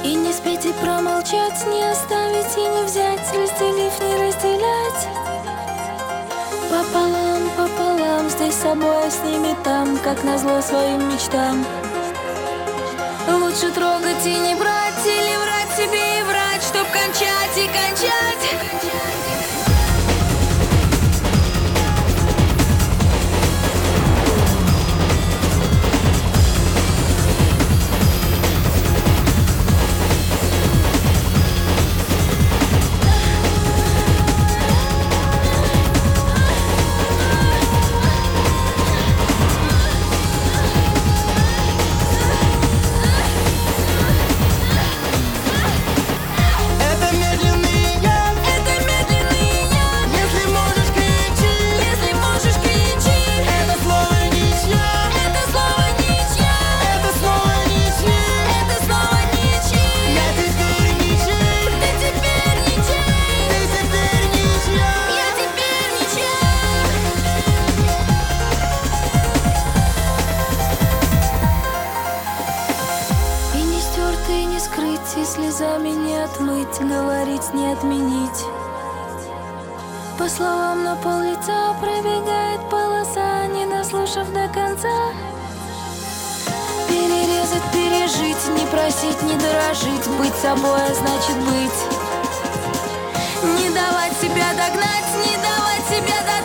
И не спеть, и промолчать, не оставить и не взять, разделив, не разделять. Пополам, пополам, здесь с собой, а с ними там, как назло своим мечтам. Лучше трогать и не брать, или врать себе и врать, чтоб кончать и кончать. И слезами не отмыть, говорить не отменить. По словам на пол лица пробегает полоса, не дослушав до конца. Перерезать, пережить, не просить, не дорожить. Быть собой, а значит быть. Не давать себя догнать, не давать себя догнать.